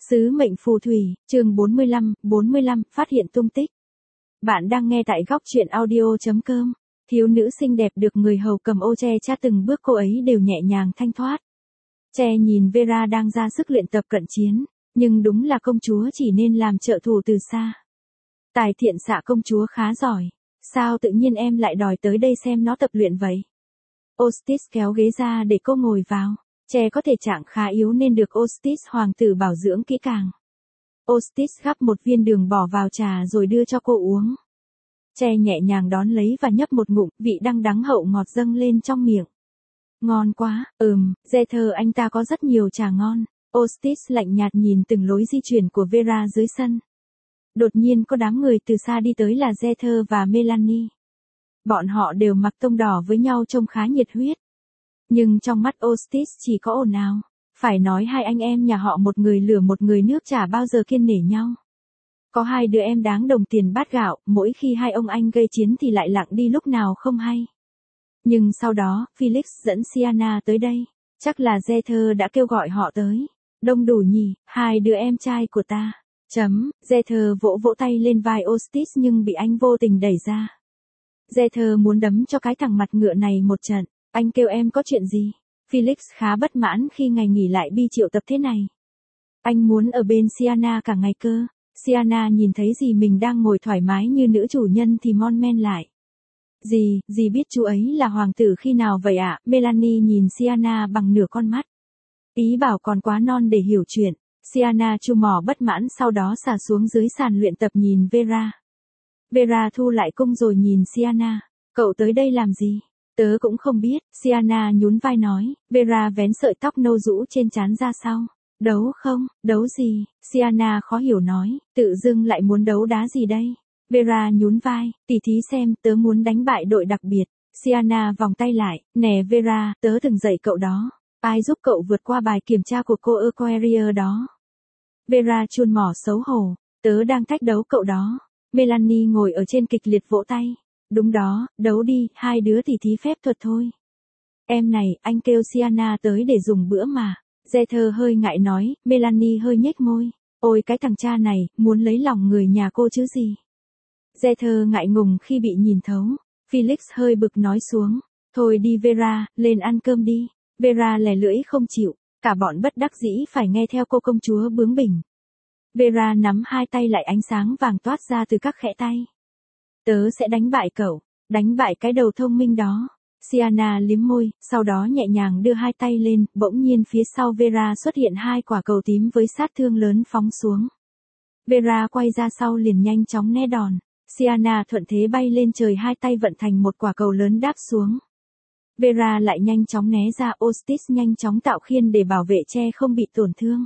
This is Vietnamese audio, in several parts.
Sứ mệnh phù thủy, chương 45, phát hiện tung tích. Bạn đang nghe tại góc truyện audio.com. Thiếu nữ xinh đẹp được người hầu cầm ô che chát từng bước cô ấy đều nhẹ nhàng thanh thoát. Che nhìn Vera đang ra sức luyện tập cận chiến, nhưng đúng là công chúa chỉ nên làm trợ thủ từ xa. Tài thiện xạ công chúa khá giỏi, sao tự nhiên em lại đòi tới đây xem nó tập luyện vậy? Ostis kéo ghế ra để cô ngồi vào. Che có thể trạng khá yếu nên được Ostis hoàng tử bảo dưỡng kỹ càng. Ostis gắp một viên đường bỏ vào trà rồi đưa cho cô uống. Che nhẹ nhàng đón lấy và nhấp một ngụm, vị đắng đắng hậu ngọt dâng lên trong miệng. Ngon quá, Zethar anh ta có rất nhiều trà ngon. Ostis lạnh nhạt nhìn từng lối di chuyển của Vera dưới sân. Đột nhiên có đám người từ xa đi tới là Zethar và Melanie. Bọn họ đều mặc tông đỏ với nhau trông khá nhiệt huyết. Nhưng trong mắt Ostis chỉ có ồn ào. Phải nói hai anh em nhà họ một người lửa một người nước chả bao giờ kiêng nể nhau. Có hai đứa em đáng đồng tiền bát gạo, mỗi khi hai ông anh gây chiến thì lại lặng đi lúc nào không hay. Nhưng sau đó, Felix dẫn Sienna tới đây. Chắc là Zethar đã kêu gọi họ tới. Đông đủ nhỉ, hai đứa em trai của ta. Zethar vỗ vỗ tay lên vai Ostis nhưng bị anh vô tình đẩy ra. Zethar muốn đấm cho cái thằng mặt ngựa này một trận. Anh kêu em có chuyện gì? Felix khá bất mãn khi ngày nghỉ lại bị triệu tập thế này. Anh muốn ở bên Sienna cả ngày cơ. Sienna nhìn thấy dì mình đang ngồi thoải mái như nữ chủ nhân thì mon men lại. Dì biết chú ấy là hoàng tử khi nào vậy ạ? Melanie nhìn Sienna bằng nửa con mắt. Ý bảo còn quá non để hiểu chuyện. Sienna chu mỏ bất mãn sau đó xả xuống dưới sàn luyện tập nhìn Vera. Vera thu lại cung rồi nhìn Sienna. Cậu tới đây làm gì? Tớ cũng không biết, Sienna nhún vai nói. Vera vén sợi tóc nâu rũ trên trán ra sau. Đấu không? Đấu gì? Sienna khó hiểu nói. Tự dưng lại muốn đấu đá gì đây? Vera nhún vai. Tỉ thí xem, tớ muốn đánh bại đội đặc biệt. Sienna vòng tay lại. Nè Vera, tớ từng dạy cậu đó. Ai giúp cậu vượt qua bài kiểm tra của cô Aquarius đó? Vera chuôn mỏ xấu hổ. Tớ đang thách đấu cậu đó. Melanie ngồi ở trên kịch liệt vỗ tay. Đúng đó, đấu đi, hai đứa tỉ thí phép thuật thôi. Em này, anh kêu Sienna tới để dùng bữa mà. Zethar hơi ngại nói, Melanie hơi nhếch môi. Ôi cái thằng cha này, muốn lấy lòng người nhà cô chứ gì. Zethar ngại ngùng khi bị nhìn thấu. Felix hơi bực nói xuống. Thôi đi Vera, lên ăn cơm đi. Vera lè lưỡi không chịu. Cả bọn bất đắc dĩ phải nghe theo cô công chúa bướng bỉnh. Vera nắm hai tay lại ánh sáng vàng toát ra từ các khẽ tay. Tớ sẽ đánh bại cậu, đánh bại cái đầu thông minh đó. Sienna liếm môi, sau đó nhẹ nhàng đưa hai tay lên, bỗng nhiên phía sau Vera xuất hiện hai quả cầu tím với sát thương lớn phóng xuống. Vera quay ra sau liền nhanh chóng né đòn. Sienna thuận thế bay lên trời hai tay vận thành một quả cầu lớn đáp xuống. Vera lại nhanh chóng né ra, Ostis nhanh chóng tạo khiên để bảo vệ che không bị tổn thương.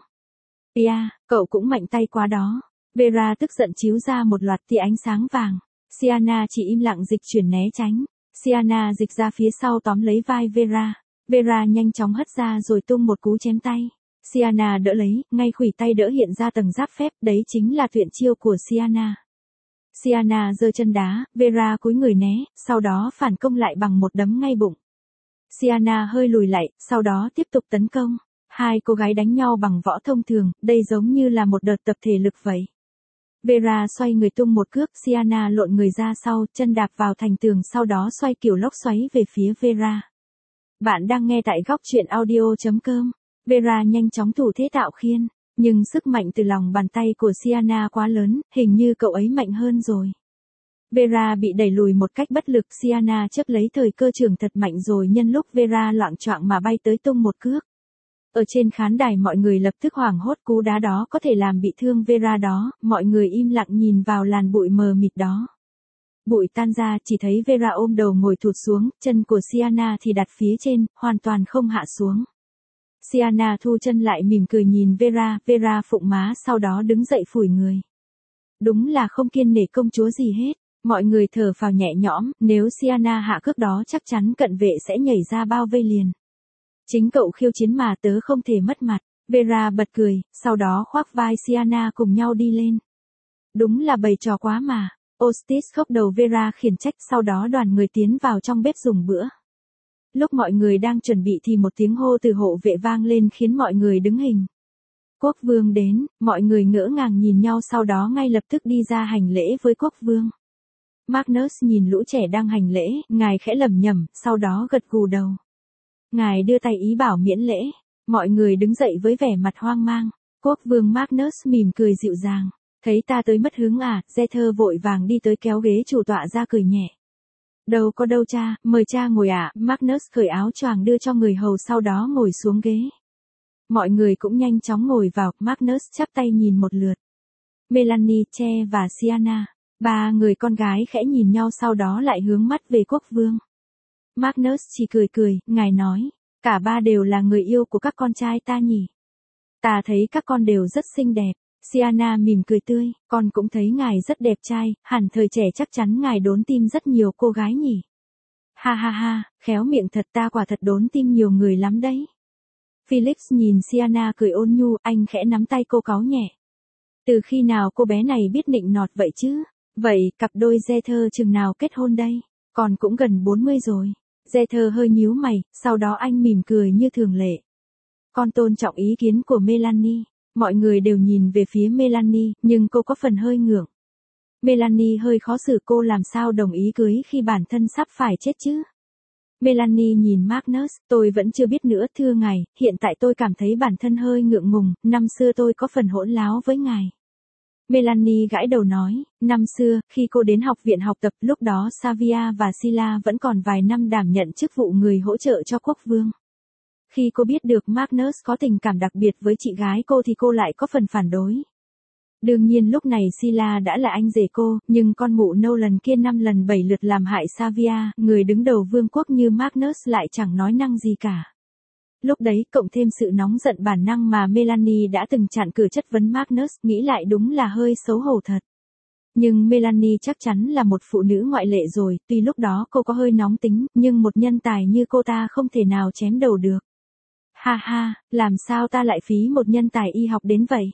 Cậu cũng mạnh tay quá đó. Vera tức giận chiếu ra một loạt tia ánh sáng vàng. Sienna chỉ im lặng dịch chuyển né tránh. Sienna dịch ra phía sau tóm lấy vai Vera. Vera nhanh chóng hất ra rồi tung một cú chém tay. Sienna đỡ lấy, ngay khuỷu tay đỡ hiện ra tầng giáp phép, đấy chính là tuyệt chiêu của Sienna. Sienna giơ chân đá, Vera cúi người né, sau đó phản công lại bằng một đấm ngay bụng. Sienna hơi lùi lại, sau đó tiếp tục tấn công. Hai cô gái đánh nhau bằng võ thông thường, đây giống như là một đợt tập thể lực vậy. Vera xoay người tung một cước, Sienna lộn người ra sau, chân đạp vào thành tường sau đó xoay kiểu lốc xoáy về phía Vera. Bạn đang nghe tại góc truyện audio.com. Vera nhanh chóng thủ thế tạo khiên, nhưng sức mạnh từ lòng bàn tay của Sienna quá lớn, hình như cậu ấy mạnh hơn rồi. Vera bị đẩy lùi một cách bất lực, Sienna chấp lấy thời cơ trưởng thật mạnh rồi nhân lúc Vera loạng choạng mà bay tới tung một cước. Ở trên khán đài mọi người lập tức hoảng hốt, cú đá đó có thể làm bị thương Vera đó, mọi người im lặng nhìn vào làn bụi mờ mịt đó. Bụi tan ra, chỉ thấy Vera ôm đầu ngồi thụt xuống, chân của Sienna thì đặt phía trên, hoàn toàn không hạ xuống. Sienna thu chân lại mỉm cười nhìn Vera, Vera phụng má sau đó đứng dậy phủi người. Đúng là không kiêng nể công chúa gì hết, mọi người thở phào nhẹ nhõm, nếu Sienna hạ cước đó chắc chắn cận vệ sẽ nhảy ra bao vây liền. Chính cậu khiêu chiến mà tớ không thể mất mặt. Vera bật cười, sau đó khoác vai Sienna cùng nhau đi lên. Đúng là bày trò quá mà. Ostis khóc đầu Vera khiển trách, sau đó đoàn người tiến vào trong bếp dùng bữa. Lúc mọi người đang chuẩn bị thì một tiếng hô từ hộ vệ vang lên khiến mọi người đứng hình. Quốc vương đến, mọi người ngỡ ngàng nhìn nhau sau đó ngay lập tức đi ra hành lễ với quốc vương. Magnus nhìn lũ trẻ đang hành lễ, ngài khẽ lẩm nhẩm, sau đó gật gù đầu. Ngài đưa tay ý bảo miễn lễ, mọi người đứng dậy với vẻ mặt hoang mang. Quốc vương Magnus mỉm cười dịu dàng, thấy ta tới mất hứng à, Zether vội vàng đi tới kéo ghế chủ tọa ra cười nhẹ. Đâu có đâu cha, mời cha ngồi ạ, Magnus cởi áo choàng đưa cho người hầu sau đó ngồi xuống ghế. Mọi người cũng nhanh chóng ngồi vào, Magnus chắp tay nhìn một lượt. Melanie, Che và Sienna, ba người con gái khẽ nhìn nhau sau đó lại hướng mắt về quốc vương. Magnus chỉ cười cười, ngài nói, cả ba đều là người yêu của các con trai ta nhỉ. Ta thấy các con đều rất xinh đẹp. Sienna mỉm cười tươi, con cũng thấy ngài rất đẹp trai, hẳn thời trẻ chắc chắn ngài đốn tim rất nhiều cô gái nhỉ. Ha ha ha, khéo miệng thật, ta quả thật đốn tim nhiều người lắm đấy. Phillips nhìn Sienna cười ôn nhu, anh khẽ nắm tay cô cáu nhẹ. Từ khi nào cô bé này biết nịnh nọt vậy chứ? Vậy, cặp đôi Zether chừng nào kết hôn đây? Con cũng gần 40 rồi. Zether hơi nhíu mày, sau đó anh mỉm cười như thường lệ. Con tôn trọng ý kiến của Melanie. Mọi người đều nhìn về phía Melanie, nhưng cô có phần hơi ngượng. Melanie hơi khó xử, cô làm sao đồng ý cưới khi bản thân sắp phải chết chứ? Melanie nhìn Magnus, tôi vẫn chưa biết nữa thưa ngài, hiện tại tôi cảm thấy bản thân hơi ngượng ngùng, năm xưa tôi có phần hỗn láo với ngài. Melanie gãi đầu nói, năm xưa, khi cô đến học viện học tập, lúc đó Savia và Sila vẫn còn vài năm đảm nhận chức vụ người hỗ trợ cho quốc vương. Khi cô biết được Magnus có tình cảm đặc biệt với chị gái cô thì cô lại có phần phản đối. Đương nhiên lúc này Sila đã là anh rể cô, nhưng con mụ Nolan kia 5 lần 7 lượt làm hại Savia, người đứng đầu vương quốc như Magnus lại chẳng nói năng gì cả. Lúc đấy cộng thêm sự nóng giận bản năng mà Melanie đã từng chặn cửa chất vấn Magnus, nghĩ lại đúng là hơi xấu hổ thật. Nhưng Melanie chắc chắn là một phụ nữ ngoại lệ rồi, tuy lúc đó cô có hơi nóng tính, nhưng một nhân tài như cô ta không thể nào chém đầu được. Ha ha, làm sao ta lại phí một nhân tài y học đến vậy?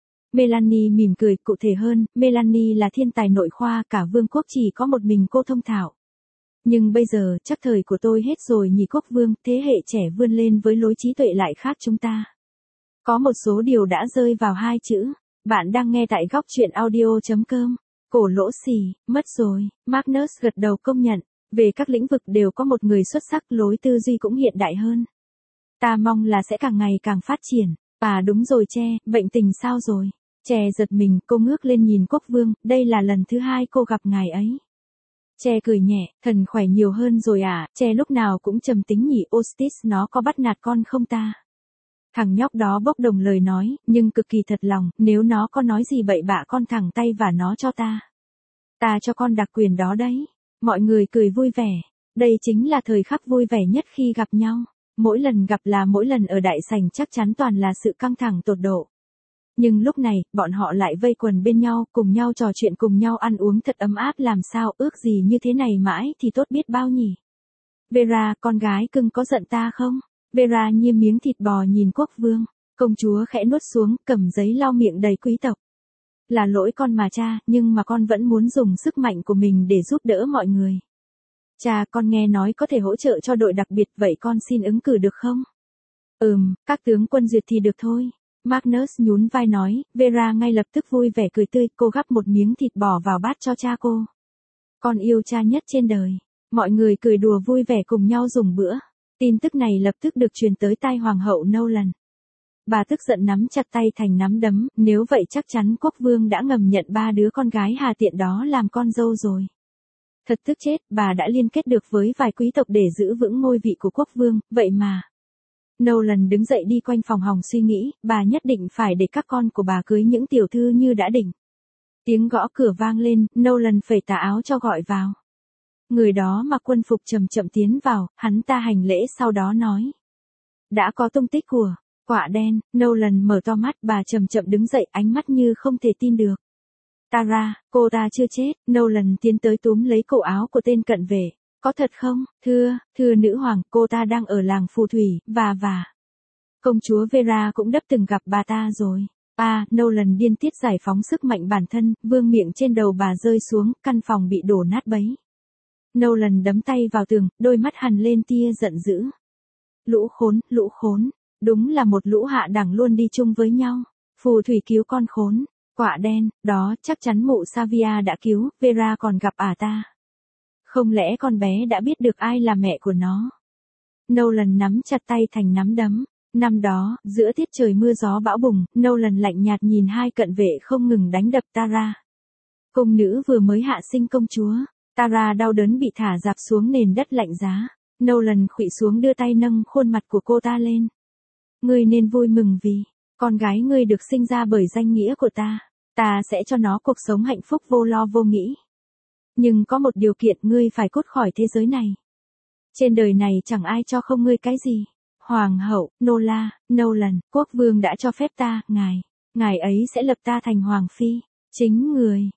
Melanie mỉm cười, cụ thể hơn, Melanie là thiên tài nội khoa, cả vương quốc chỉ có một mình cô thông thạo. Nhưng bây giờ, chắc thời của tôi hết rồi nhỉ quốc vương, thế hệ trẻ vươn lên với lối trí tuệ lại khác chúng ta. Có một số điều đã rơi vào hai chữ. Bạn đang nghe tại góc truyện audio.com. Cổ lỗ xì, mất rồi, Magnus gật đầu công nhận. Về các lĩnh vực đều có một người xuất sắc, lối tư duy cũng hiện đại hơn. Ta mong là sẽ càng ngày càng phát triển. À đúng rồi Che, bệnh tình sao rồi? Che giật mình, cô ngước lên nhìn quốc vương, đây là lần thứ hai cô gặp ngài ấy. Che cười nhẹ, thần khỏe nhiều hơn rồi à, Che lúc nào cũng trầm tính nhỉ, Ostis nó có bắt nạt con không ta? Thằng nhóc đó bốc đồng lời nói, nhưng cực kỳ thật lòng, nếu nó có nói gì bậy bạ con thẳng tay và nó cho ta. Ta cho con đặc quyền đó đấy. Mọi người cười vui vẻ. Đây chính là thời khắc vui vẻ nhất khi gặp nhau. Mỗi lần gặp là mỗi lần ở đại sảnh chắc chắn toàn là sự căng thẳng tột độ. Nhưng lúc này, bọn họ lại vây quần bên nhau, cùng nhau trò chuyện, cùng nhau ăn uống thật ấm áp, làm sao ước gì như thế này mãi thì tốt biết bao nhỉ. Vera, con gái cưng có giận ta không? Vera nhem miếng thịt bò nhìn quốc vương. Công chúa khẽ nuốt xuống, cầm giấy lau miệng đầy quý tộc. Là lỗi con mà cha, nhưng mà con vẫn muốn dùng sức mạnh của mình để giúp đỡ mọi người. Cha, con nghe nói có thể hỗ trợ cho đội đặc biệt, vậy con xin ứng cử được không? Các tướng quân duyệt thì được thôi. Magnus nhún vai nói, Vera ngay lập tức vui vẻ cười tươi, cô gắp một miếng thịt bò vào bát cho cha cô. Con yêu cha nhất trên đời. Mọi người cười đùa vui vẻ cùng nhau dùng bữa. Tin tức này lập tức được truyền tới tai hoàng hậu Nolan. Bà tức giận nắm chặt tay thành nắm đấm, nếu vậy chắc chắn quốc vương đã ngầm nhận ba đứa con gái hà tiện đó làm con dâu rồi. Thật tức chết, bà đã liên kết được với vài quý tộc để giữ vững ngôi vị của quốc vương, vậy mà. Nolan đứng dậy đi quanh phòng hòng suy nghĩ, bà nhất định phải để các con của bà cưới những tiểu thư như đã định. Tiếng gõ cửa vang lên, Nolan phẩy tà áo cho gọi vào. Người đó mặc quân phục chậm chậm tiến vào, hắn ta hành lễ sau đó nói. Đã có tung tích của quả đen, Nolan mở to mắt, bà chậm chậm đứng dậy, ánh mắt như không thể tin được. Tara, cô ta chưa chết, Nolan tiến tới túm lấy cổ áo của tên cận vệ. Có thật không? Thưa nữ hoàng, cô ta đang ở làng phù thủy, và. Công chúa Vera cũng đắp từng gặp bà ta rồi. Nolan điên tiết giải phóng sức mạnh bản thân, vương miệng trên đầu bà rơi xuống, căn phòng bị đổ nát bấy. Nolan đấm tay vào tường, đôi mắt hằn lên tia giận dữ. Lũ khốn, đúng là một lũ hạ đẳng luôn đi chung với nhau. Phù thủy cứu con khốn, quạ đen, đó chắc chắn mụ Savia đã cứu, Vera còn gặp ta. Không lẽ con bé đã biết được ai là mẹ của nó? Nolan nắm chặt tay thành nắm đấm. Năm đó, giữa tiết trời mưa gió bão bùng, Nolan lạnh nhạt nhìn hai cận vệ không ngừng đánh đập Tara. Cung nữ vừa mới hạ sinh công chúa, Tara đau đớn bị thả rạp xuống nền đất lạnh giá. Nolan khuỵu xuống đưa tay nâng khuôn mặt của cô ta lên. Ngươi nên vui mừng vì con gái ngươi được sinh ra bởi danh nghĩa của ta. Ta sẽ cho nó cuộc sống hạnh phúc vô lo vô nghĩ. Nhưng có một điều kiện, ngươi phải cút khỏi thế giới này. Trên đời này chẳng ai cho không ngươi cái gì. Hoàng hậu, Nolan, quốc vương đã cho phép ta, ngài ấy sẽ lập ta thành hoàng phi. Chính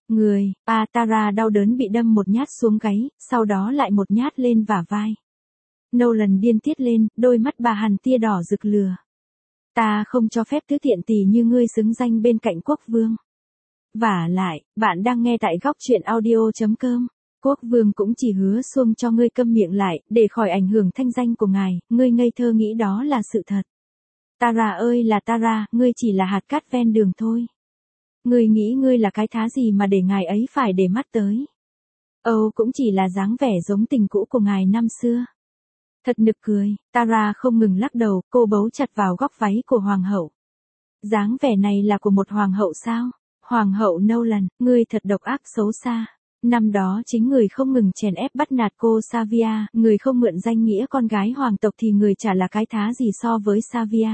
Tara đau đớn bị đâm một nhát xuống gáy, sau đó lại một nhát lên vả vai. Nolan điên tiết lên, đôi mắt bà hằn tia đỏ rực lửa. Ta không cho phép thứ tiện tỳ như ngươi xứng danh bên cạnh quốc vương. Vả lại, bạn đang nghe tại góc truyện audio.com. Quốc vương cũng chỉ hứa xuông cho ngươi câm miệng lại, để khỏi ảnh hưởng thanh danh của ngài, ngươi ngây thơ nghĩ đó là sự thật. Tara ơi là Tara, ngươi chỉ là hạt cát ven đường thôi. Ngươi nghĩ ngươi là cái thá gì mà để ngài ấy phải để mắt tới. Cũng chỉ là dáng vẻ giống tình cũ của ngài năm xưa. Thật nực cười, Tara không ngừng lắc đầu, cô bấu chặt vào góc váy của hoàng hậu. Dáng vẻ này là của một hoàng hậu sao? Hoàng hậu Nolan, ngươi thật độc ác xấu xa. Năm đó chính người không ngừng chèn ép bắt nạt cô Savia, người không mượn danh nghĩa con gái hoàng tộc thì người chả là cái thá gì so với Savia.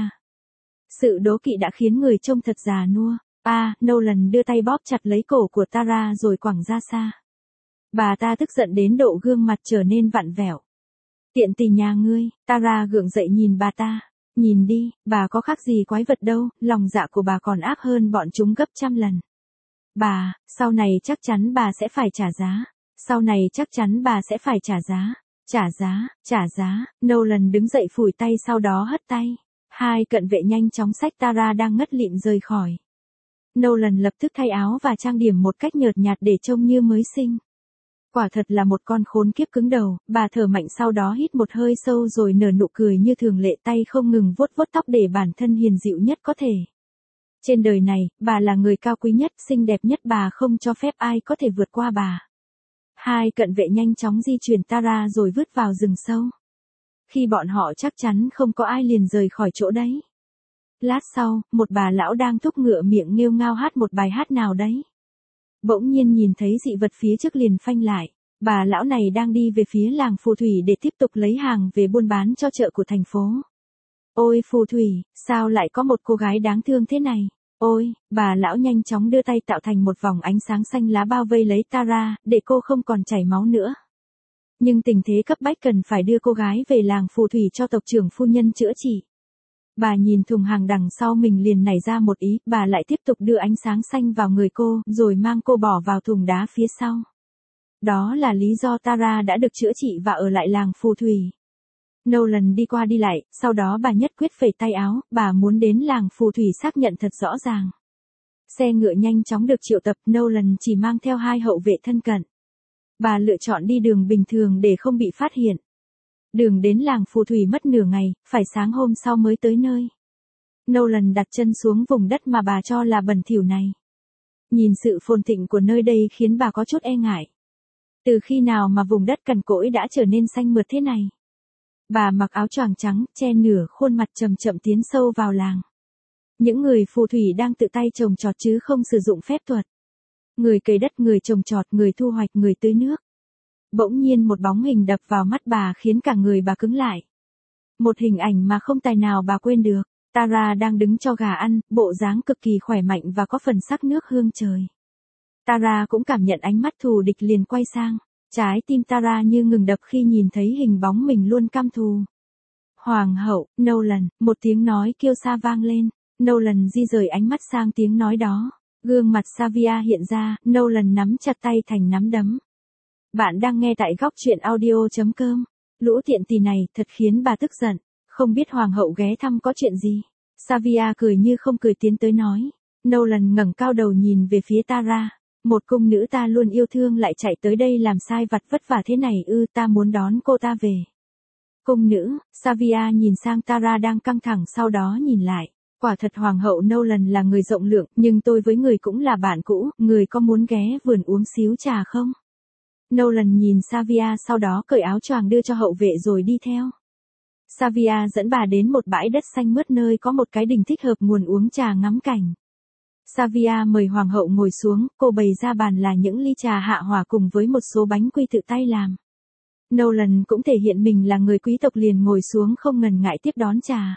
Sự đố kỵ đã khiến người trông thật già nua. Nolan đưa tay bóp chặt lấy cổ của Tara rồi quẳng ra xa. Bà ta tức giận đến độ gương mặt trở nên vặn vẹo. Tiện tỳ nhà ngươi, Tara gượng dậy nhìn bà ta. Nhìn đi, bà có khác gì quái vật đâu, lòng dạ của bà còn ác hơn bọn chúng gấp trăm lần. Bà, sau này chắc chắn bà sẽ phải trả giá. Sau này chắc chắn bà sẽ phải trả giá. Trả giá. Nolan đứng dậy phủi tay sau đó hất tay. Hai cận vệ nhanh chóng xách Tara đang ngất lịm rời khỏi. Nolan lập tức thay áo và trang điểm một cách nhợt nhạt để trông như mới sinh. Quả thật là một con khốn kiếp cứng đầu, bà thở mạnh sau đó hít một hơi sâu rồi nở nụ cười như thường lệ, tay không ngừng vuốt vuốt tóc để bản thân hiền dịu nhất có thể. Trên đời này, bà là người cao quý nhất, xinh đẹp nhất, bà không cho phép ai có thể vượt qua bà. Hai cận vệ nhanh chóng di chuyển Tara rồi vứt vào rừng sâu. Khi bọn họ chắc chắn không có ai liền rời khỏi chỗ đấy. Lát sau, một bà lão đang thúc ngựa miệng nghêu ngao hát một bài hát nào đấy. Bỗng nhiên nhìn thấy dị vật phía trước liền phanh lại. Bà lão này đang đi về phía làng phù thủy để tiếp tục lấy hàng về buôn bán cho chợ của thành phố. Ôi phù thủy, sao lại có một cô gái đáng thương thế này? Ôi, bà lão nhanh chóng đưa tay tạo thành một vòng ánh sáng xanh lá bao vây lấy Tara, để cô không còn chảy máu nữa. Nhưng tình thế cấp bách cần phải đưa cô gái về làng phù thủy cho tộc trưởng phu nhân chữa trị. Bà nhìn thùng hàng đằng sau mình liền nảy ra một ý, bà lại tiếp tục đưa ánh sáng xanh vào người cô, rồi mang cô bỏ vào thùng đá phía sau. Đó là lý do Tara đã được chữa trị và ở lại làng phù thủy. Nolan đi qua đi lại, sau đó bà nhất quyết phẩy tay áo, bà muốn đến làng phù thủy xác nhận thật rõ ràng. Xe ngựa nhanh chóng được triệu tập, Nolan chỉ mang theo hai hậu vệ thân cận. Bà lựa chọn đi đường bình thường để không bị phát hiện. Đường đến làng phù thủy mất nửa ngày, phải sáng hôm sau mới tới nơi. Nolan đặt chân xuống vùng đất mà bà cho là bẩn thỉu này. Nhìn sự phồn thịnh của nơi đây khiến bà có chút e ngại. Từ khi nào mà vùng đất cằn cỗi đã trở nên xanh mượt thế này? Bà mặc áo choàng trắng, che nửa khuôn mặt, chậm chậm tiến sâu vào làng. Những người phù thủy đang tự tay trồng trọt chứ không sử dụng phép thuật. Người cày đất, người trồng trọt, người thu hoạch, người tưới nước. Bỗng nhiên một bóng hình đập vào mắt bà khiến cả người bà cứng lại. Một hình ảnh mà không tài nào bà quên được. Tara đang đứng cho gà ăn, bộ dáng cực kỳ khỏe mạnh và có phần sắc nước hương trời. Tara cũng cảm nhận ánh mắt thù địch liền quay sang. Trái tim Tara như ngừng đập khi nhìn thấy hình bóng mình luôn căm thù. Hoàng hậu, Nolan, một tiếng nói kêu xa vang lên. Nolan di rời ánh mắt sang tiếng nói đó. Gương mặt Savia hiện ra, Nolan nắm chặt tay thành nắm đấm. Bạn đang nghe tại góc truyện audio.com. Lũ tiện tỳ này thật khiến bà tức giận. Không biết hoàng hậu ghé thăm có chuyện gì. Savia cười như không cười tiến tới nói. Nolan ngẩng cao đầu nhìn về phía Tara. Một cung nữ ta luôn yêu thương lại chạy tới đây làm sai vặt vất vả thế này ư, ta muốn đón cô ta về. Cung nữ, Savia nhìn sang Tara đang căng thẳng sau đó nhìn lại. Quả thật Hoàng hậu Nolan là người rộng lượng, nhưng tôi với người cũng là bạn cũ, người có muốn ghé vườn uống xíu trà không? Nolan nhìn Savia sau đó cởi áo choàng đưa cho hậu vệ rồi đi theo. Savia dẫn bà đến một bãi đất xanh mướt nơi có một cái đình thích hợp nguồn uống trà ngắm cảnh. Savia mời Hoàng hậu ngồi xuống, cô bày ra bàn là những ly trà hạ hỏa cùng với một số bánh quy tự tay làm. Nolan cũng thể hiện mình là người quý tộc liền ngồi xuống không ngần ngại tiếp đón trà.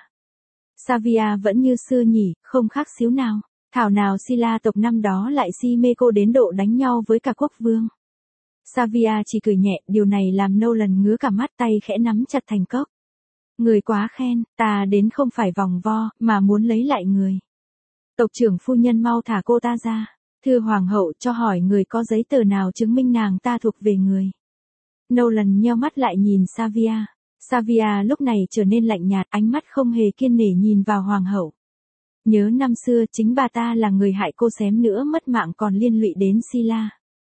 Savia vẫn như xưa nhỉ, không khác xíu nào. Thảo nào Silla tộc năm đó lại si mê cô đến độ đánh nhau với cả quốc vương. Savia chỉ cười nhẹ, điều này làm Nolan ngứa cả mắt, tay khẽ nắm chặt thành cốc. Người quá khen, ta đến không phải vòng vo, mà muốn lấy lại người. Tộc trưởng phu nhân mau thả cô ta ra. Thưa hoàng hậu, cho hỏi người có giấy tờ nào chứng minh nàng ta thuộc về người. Nolan nheo mắt lại nhìn Savia. Savia lúc này trở nên lạnh nhạt, ánh mắt không hề kiên nể nhìn vào hoàng hậu. Nhớ năm xưa chính bà ta là người hại cô xém nữa mất mạng còn liên lụy đến Silla.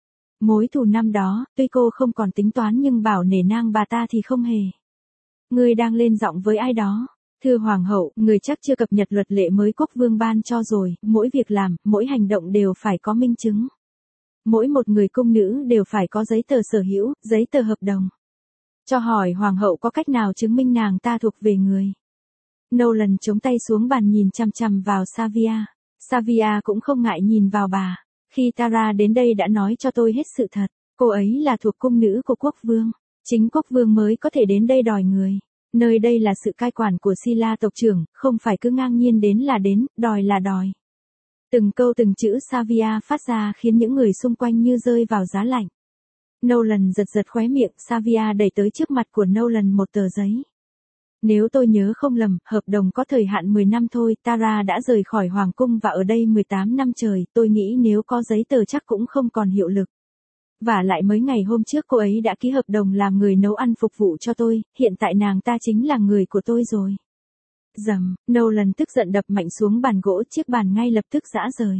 Mối thù năm đó, tuy cô không còn tính toán nhưng bảo nể nang bà ta thì không hề. Người đang lên giọng với ai đó. Thưa hoàng hậu, người chắc chưa cập nhật luật lệ mới quốc vương ban cho rồi, mỗi việc làm, mỗi hành động đều phải có minh chứng. Mỗi một người cung nữ đều phải có giấy tờ sở hữu, giấy tờ hợp đồng. Cho hỏi hoàng hậu có cách nào chứng minh nàng ta thuộc về người. Nolan chống tay xuống bàn nhìn chằm chằm vào Savia. Savia cũng không ngại nhìn vào bà. Khi Tara đến đây đã nói cho tôi hết sự thật. Cô ấy là thuộc cung nữ của quốc vương. Chính quốc vương mới có thể đến đây đòi người. Nơi đây là sự cai quản của Silla tộc trưởng, không phải cứ ngang nhiên đến là đến, đòi là đòi. Từng câu từng chữ Savia phát ra khiến những người xung quanh như rơi vào giá lạnh. Nolan giật giật khóe miệng, Savia đẩy tới trước mặt của Nolan một tờ giấy. Nếu tôi nhớ không lầm, hợp đồng có thời hạn 10 năm thôi, Tara đã rời khỏi hoàng cung và ở đây 18 năm trời, tôi nghĩ nếu có giấy tờ chắc cũng không còn hiệu lực. Và lại mấy ngày hôm trước cô ấy đã ký hợp đồng làm người nấu ăn phục vụ cho tôi, hiện tại nàng ta chính là người của tôi rồi. Rầm, Nolan tức giận đập mạnh xuống bàn gỗ, chiếc bàn ngay lập tức giã rời.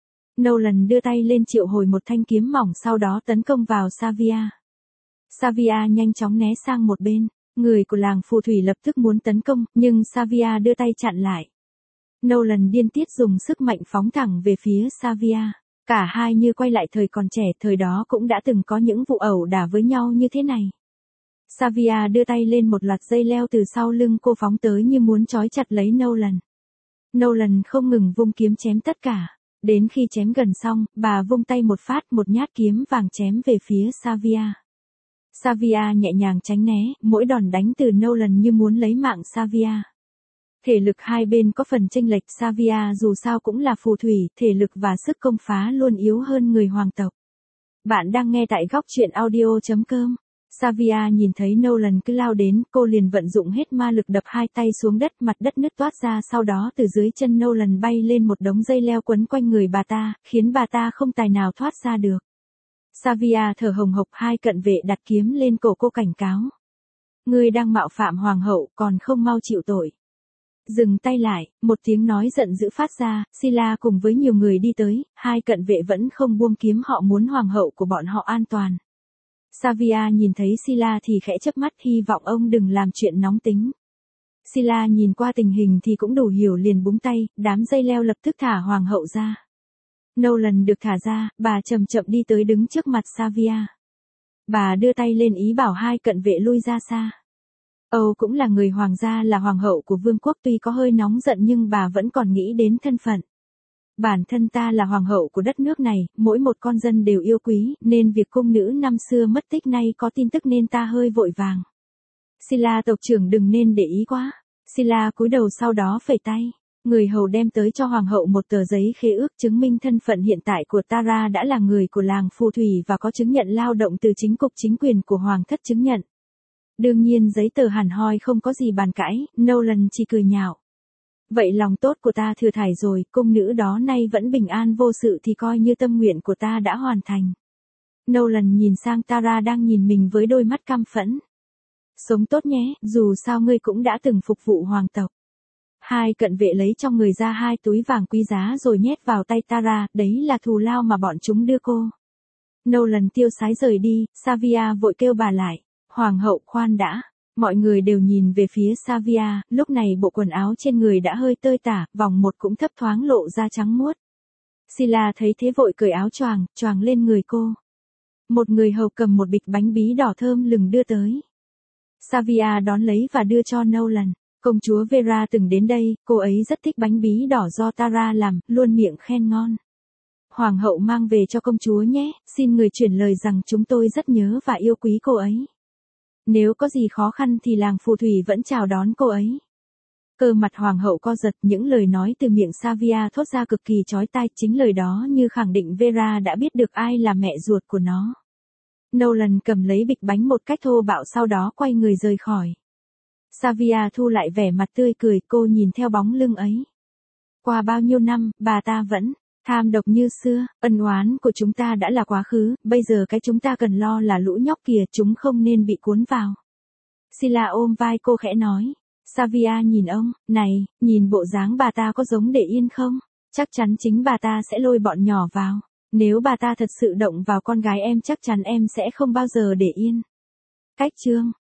Nolan đưa tay lên triệu hồi một thanh kiếm mỏng sau đó tấn công vào Savia. Savia nhanh chóng né sang một bên, người của làng phù thủy lập tức muốn tấn công, nhưng Savia đưa tay chặn lại. Nolan điên tiết dùng sức mạnh phóng thẳng về phía Savia. Cả hai như quay lại thời còn trẻ, thời đó cũng đã từng có những vụ ẩu đả với nhau như thế này. Savia đưa tay lên một loạt dây leo từ sau lưng cô phóng tới như muốn trói chặt lấy Nolan. Nolan không ngừng vung kiếm chém tất cả. Đến khi chém gần xong, bà vung tay một phát, một nhát kiếm vàng chém về phía Savia. Savia nhẹ nhàng tránh né, mỗi đòn đánh từ Nolan như muốn lấy mạng Savia. Thể lực hai bên có phần chênh lệch, Savia dù sao cũng là phù thủy, thể lực và sức công phá luôn yếu hơn người hoàng tộc. Bạn đang nghe tại góc truyện audio.com. Savia nhìn thấy Nolan cứ lao đến, cô liền vận dụng hết ma lực đập hai tay xuống đất, mặt đất nứt toát ra, sau đó từ dưới chân Nolan bay lên một đống dây leo quấn quanh người bà ta, khiến bà ta không tài nào thoát ra được. Savia thở hồng hộc, hai cận vệ đặt kiếm lên cổ cô cảnh cáo. Ngươi đang mạo phạm hoàng hậu, còn không mau chịu tội. Dừng tay lại, một tiếng nói giận dữ phát ra, Silla cùng với nhiều người đi tới, hai cận vệ vẫn không buông kiếm, họ muốn hoàng hậu của bọn họ an toàn. Savia nhìn thấy Silla thì khẽ chớp mắt, hy vọng ông đừng làm chuyện nóng tính. Silla nhìn qua tình hình thì cũng đủ hiểu, liền búng tay, đám dây leo lập tức thả hoàng hậu ra. Nolan được thả ra, bà chậm chậm đi tới đứng trước mặt Savia. Bà đưa tay lên ý bảo hai cận vệ lui ra xa. Âu cũng là người hoàng gia, là hoàng hậu của vương quốc, tuy có hơi nóng giận nhưng bà vẫn còn nghĩ đến thân phận. Bản thân ta là hoàng hậu của đất nước này, mỗi một con dân đều yêu quý, nên việc cung nữ năm xưa mất tích nay có tin tức nên ta hơi vội vàng. Silla tộc trưởng đừng nên để ý quá. Silla cúi đầu sau đó phẩy tay. Người hầu đem tới cho hoàng hậu một tờ giấy khế ước chứng minh thân phận hiện tại của Tara đã là người của làng phù thủy và có chứng nhận lao động từ chính cục chính quyền của hoàng thất chứng nhận. Đương nhiên giấy tờ hẳn hoi không có gì bàn cãi, Nolan chỉ cười nhạo. Vậy lòng tốt của ta thừa thải rồi, cung nữ đó nay vẫn bình an vô sự thì coi như tâm nguyện của ta đã hoàn thành. Nolan nhìn sang Tara đang nhìn mình với đôi mắt căm phẫn. Sống tốt nhé, dù sao ngươi cũng đã từng phục vụ hoàng tộc. Hai cận vệ lấy trong người ra hai túi vàng quý giá rồi nhét vào tay Tara, đấy là thù lao mà bọn chúng đưa cô. Nolan tiêu sái rời đi, Savia vội kêu bà lại. Hoàng hậu khoan đã. Mọi người đều nhìn về phía Savia, lúc này bộ quần áo trên người đã hơi tơi tả, vòng một cũng thấp thoáng lộ ra trắng muốt. Sila thấy thế vội cởi áo choàng lên người cô. Một người hầu cầm một bịch bánh bí đỏ thơm lừng đưa tới. Savia đón lấy và đưa cho Nolan. Công chúa Vera từng đến đây, cô ấy rất thích bánh bí đỏ do Tara làm, luôn miệng khen ngon. Hoàng hậu mang về cho công chúa nhé, xin người chuyển lời rằng chúng tôi rất nhớ và yêu quý cô ấy. Nếu có gì khó khăn thì làng phù thủy vẫn chào đón cô ấy. Cơ mặt hoàng hậu co giật, những lời nói từ miệng Savia thốt ra cực kỳ chói tai, chính lời đó như khẳng định Vera đã biết được ai là mẹ ruột của nó. Nolan cầm lấy bịch bánh một cách thô bạo sau đó quay người rời khỏi. Savia thu lại vẻ mặt tươi cười, cô nhìn theo bóng lưng ấy. Qua bao nhiêu năm, bà ta vẫn tham độc như xưa, ân oán của chúng ta đã là quá khứ, bây giờ cái chúng ta cần lo là lũ nhóc kìa, chúng không nên bị cuốn vào. Sila ôm vai cô khẽ nói. Savia nhìn ông, này, nhìn bộ dáng bà ta có giống để yên không? Chắc chắn chính bà ta sẽ lôi bọn nhỏ vào. Nếu bà ta thật sự động vào con gái em chắc chắn em sẽ không bao giờ để yên. Cách chương